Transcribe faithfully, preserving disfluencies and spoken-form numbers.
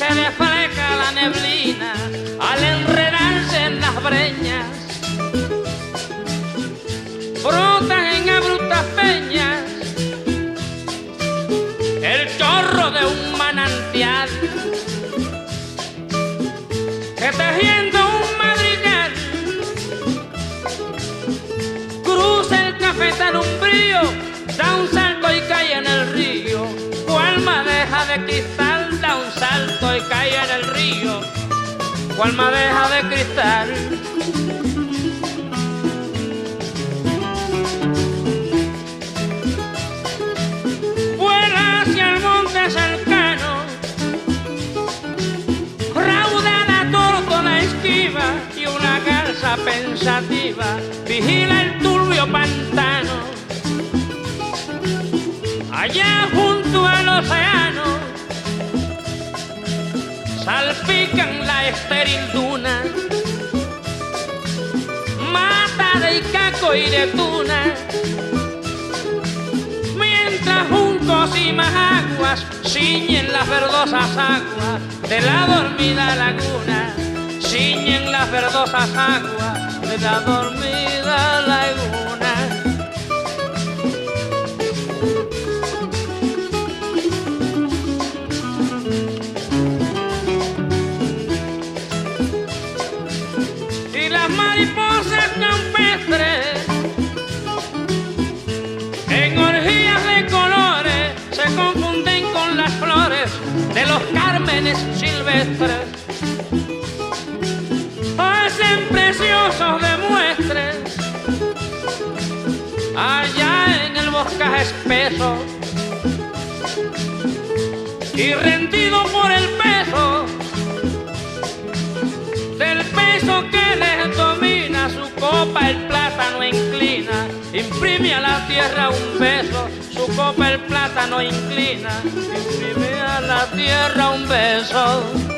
se desfleca la neblina al enredarse en las breñas, brotan en abruptas peñas el chorro de un manantial que tejiendo un madrigal cruza el cafetal umbrío, da un salto y cae en el río. Cual madeja de cristal da un salto y cae en el río. Cual madeja de cristal. Vuela hacia el monte cercano, rauda la tórtola esquiva y una garza pensativa vigila el turbio pantano. Allá junto al océano salpican la estéril duna, mata de icaco y de tuna, mientras juncos y majaguas ciñen las verdosas aguas de la dormida laguna, ciñen las verdosas aguas de la dormida laguna. Las mariposas campestres en orgías de colores se confunden con las flores de los cármenes silvestres, hacen preciosos demuestres allá en el boscaje espeso y rendido por el peso del peso que les domina, su copa el plátano inclina, imprime a la tierra un beso, su copa el plátano inclina, imprime a la tierra un beso.